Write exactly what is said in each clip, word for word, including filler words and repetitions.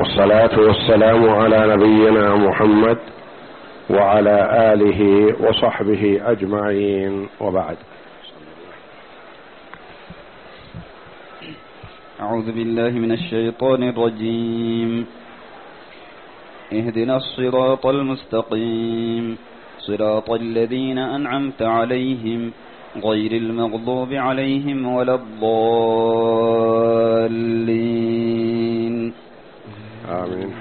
والصلاة والسلام على نبينا محمد وعلى آله وصحبه أجمعين، وبعد. أعوذ بالله من الشيطان الرجيم. اهدنا الصراط المستقيم صراط الذين أنعمت عليهم غير المغضوب عليهم ولا الضالين. آمين.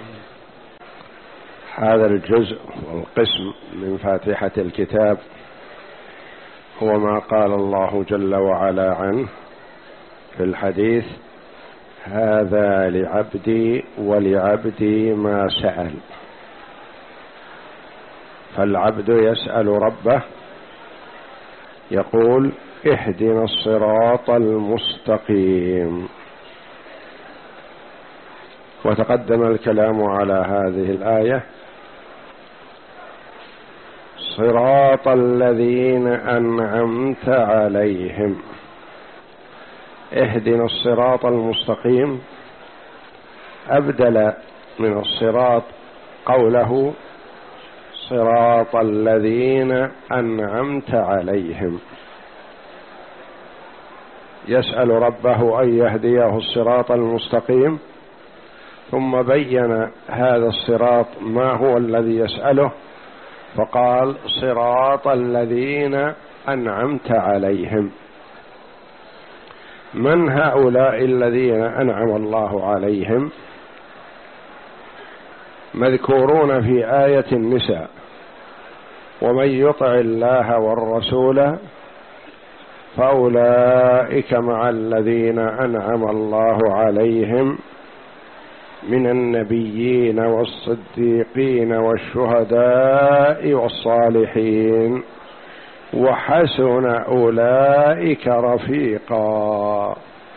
هذا الجزء والقسم من فاتحة الكتاب هو ما قال الله جل وعلا عنه في الحديث: هذا لعبدي ولعبدي ما سأل. فالعبد يسأل ربه يقول: اهدنا الصراط المستقيم. وتقدم الكلام على هذه الآية: صراط الذين أنعمت عليهم. اهدنا الصراط المستقيم أبدل من الصراط قوله صراط الذين أنعمت عليهم. يسأل ربه أن يهديه الصراط المستقيم، ثم بين هذا الصراط ما هو الذي يسأله، فقال صراط الذين أنعمت عليهم. من هؤلاء الذين أنعم الله عليهم؟ مذكورون في آية النساء: ومن يطع الله والرسول فأولئك مع الذين أنعم الله عليهم من النبيين والصديقين والشهداء والصالحين وحسن أولئك رفيقا.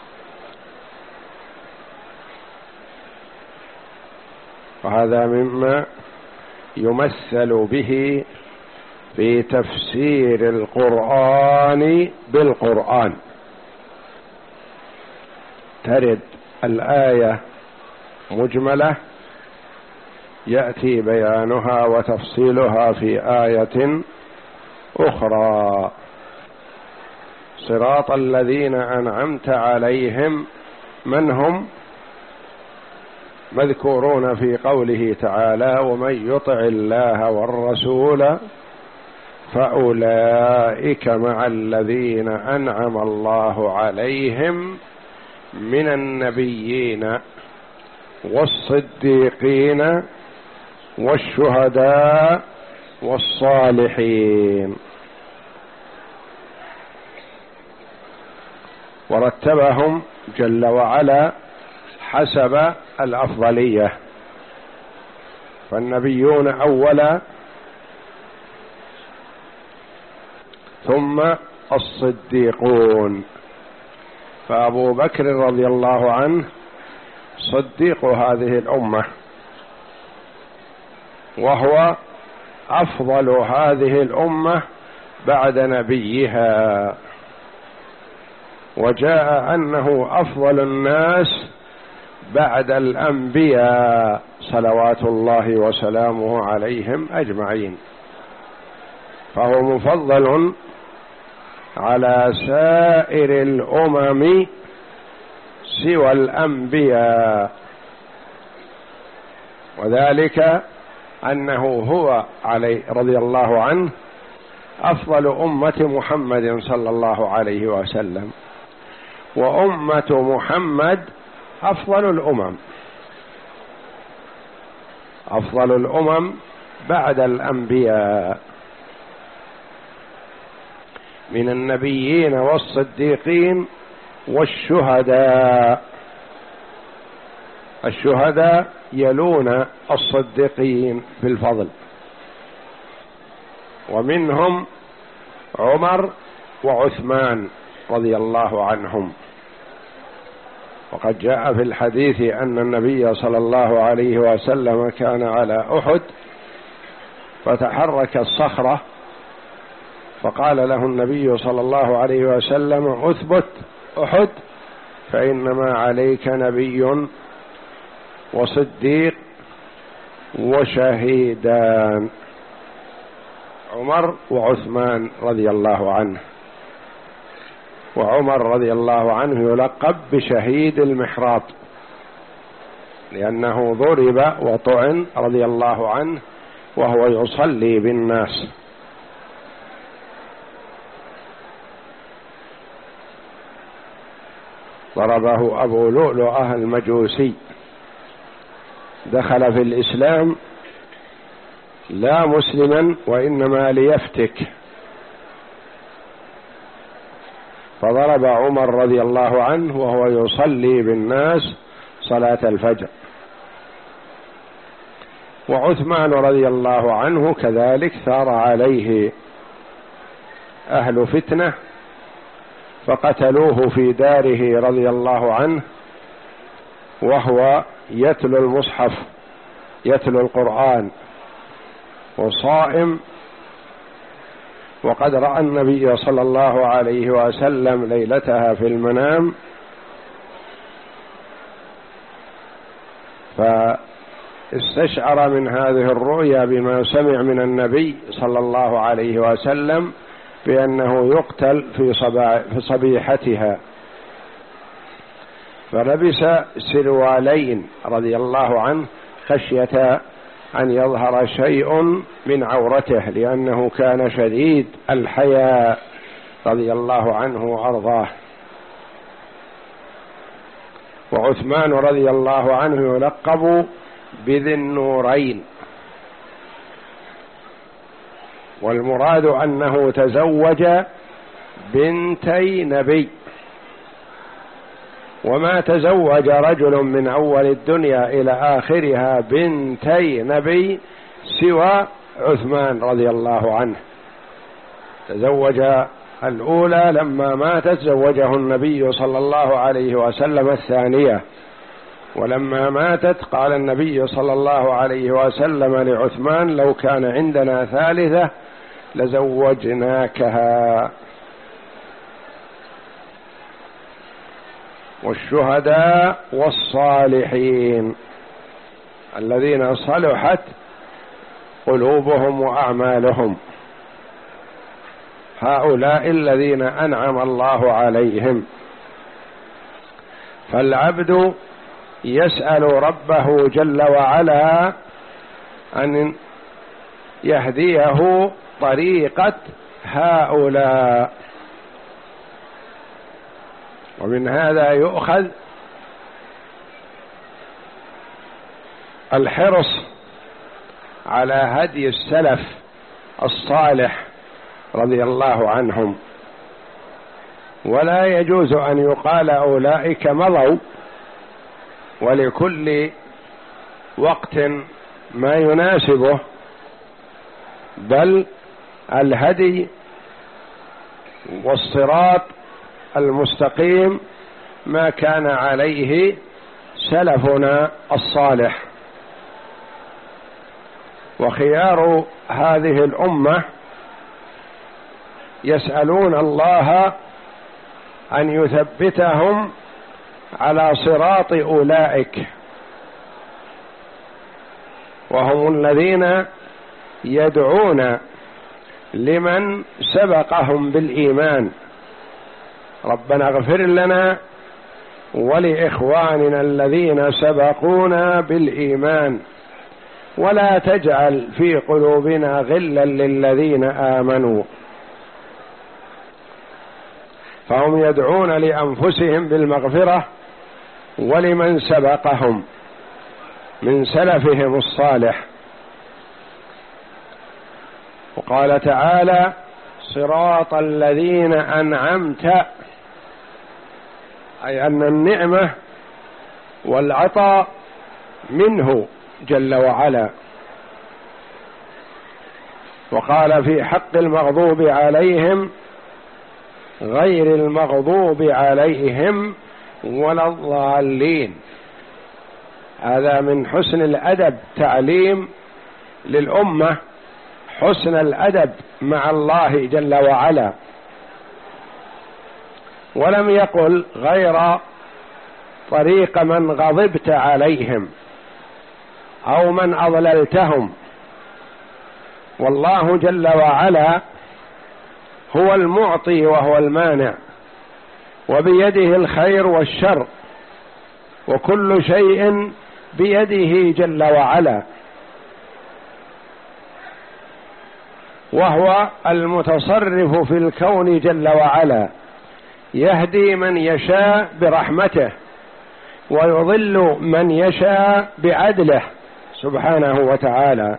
وهذا مما يمثل به في تفسير القرآن بالقرآن. ترد الآية مجملة يأتي بيانها وتفصيلها في آية أخرى. صراط الذين أنعمت عليهم من هم؟ مذكورون في قوله تعالى: ومن يطع الله والرسول فأولئك مع الذين أنعم الله عليهم من النبيين والصديقين والشهداء والصالحين. ورتبهم جل وعلا حسب الأفضلية، فالنبيون أولا، ثم الصديقون. فأبو بكر رضي الله عنه صديق هذه الأمة، وهو أفضل هذه الأمة بعد نبيها، وجاء أنه أفضل الناس بعد الأنبياء صلوات الله وسلامه عليهم أجمعين، فهو مفضل على سائر الأمم سوى الأنبياء، وذلك أنه هو عليه رضي الله عنه أفضل أمة محمد صلى الله عليه وسلم، وأمة محمد أفضل الأمم، أفضل الأمم بعد الأنبياء، من النبيين والصديقين والشهداء. الشهداء يلون الصديقين بالفضل، ومنهم عمر وعثمان رضي الله عنهم. وقد جاء في الحديث أن النبي صلى الله عليه وسلم كان على أحد فتحرك الصخرة، فقال له النبي صلى الله عليه وسلم: أثبت أحد فإنما عليك نبي وصديق وشهيدان، عمر وعثمان رضي الله عنه. وعمر رضي الله عنه يلقب بشهيد المحراط لأنه ضرب وطعن رضي الله عنه وهو يصلي بالناس. ضربه أبو لؤلؤة المجوسي، دخل في الإسلام لا مسلما وإنما ليفتك، فضرب عمر رضي الله عنه وهو يصلي بالناس صلاة الفجر. وعثمان رضي الله عنه كذلك ثار عليه أهل فتنة فقتلوه في داره رضي الله عنه وهو يتلو المصحف، يتلو القرآن وصائم، وقد رأى النبي صلى الله عليه وسلم ليلتها في المنام، فاستشعر من هذه الرؤيا بما سمع من النبي صلى الله عليه وسلم بأنه يقتل في في صبيحتها، فلبس سروالين رضي الله عنه خشية أن يظهر شيء من عورته، لأنه كان شديد الحياء رضي الله عنه وأرضاه. وعثمان رضي الله عنه يلقب بذي النورين، والمراد أنه تزوج بنتي نبي، وما تزوج رجل من أول الدنيا إلى آخرها بنتي نبي سوى عثمان رضي الله عنه. تزوج الأولى لما ماتت زوجه النبي صلى الله عليه وسلم الثانية، ولما ماتت قال النبي صلى الله عليه وسلم لعثمان لو كان عندنا ثالثة لزوجناكها. والشهداء والصالحين الذين صلحت قلوبهم وأعمالهم، هؤلاء الذين أنعم الله عليهم. فالعبد يسأل ربه جل وعلا أن يهديه طريقة هؤلاء. ومن هذا يؤخذ الحرص على هدي السلف الصالح رضي الله عنهم، ولا يجوز أن يقال أولئك مضوا، ولكل وقت ما يناسبه، بل الهدي والصراط المستقيم ما كان عليه سلفنا الصالح. وخيار هذه الأمة يسألون الله أن يثبتهم على صراط أولئك، وهم الذين يدعون لمن سبقهم بالإيمان ربنا اغفر لنا ولإخواننا الذين سبقونا بالإيمان ولا تجعل في قلوبنا غلا للذين آمنوا. فهم يدعون لأنفسهم بالمغفرة ولمن سبقهم من سلفهم الصالح. وقال تعالى صراط الذين أنعمت، أي أن النعمة والعطاء منه جل وعلا. وقال في حق المغضوب عليهم غير المغضوب عليهم ولا الضالين. هذا من حسن الأدب، تعليم للأمة حسن الأدب مع الله جل وعلا. ولم يقل غير طريق من غضبت عليهم، أو من أضللتهم. والله جل وعلا هو المعطي وهو المانع، وبيده الخير والشر، وكل شيء بيده جل وعلا، وهو المتصرف في الكون جل وعلا، يهدي من يشاء برحمته ويضل من يشاء بعدله سبحانه وتعالى.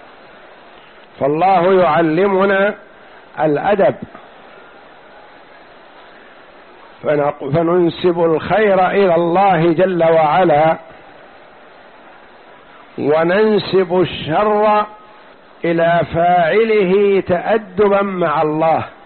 فالله يعلمنا الأدب، فننسب الخير إلى الله جل وعلا، وننسب الشر إلى فاعله تأدبا مع الله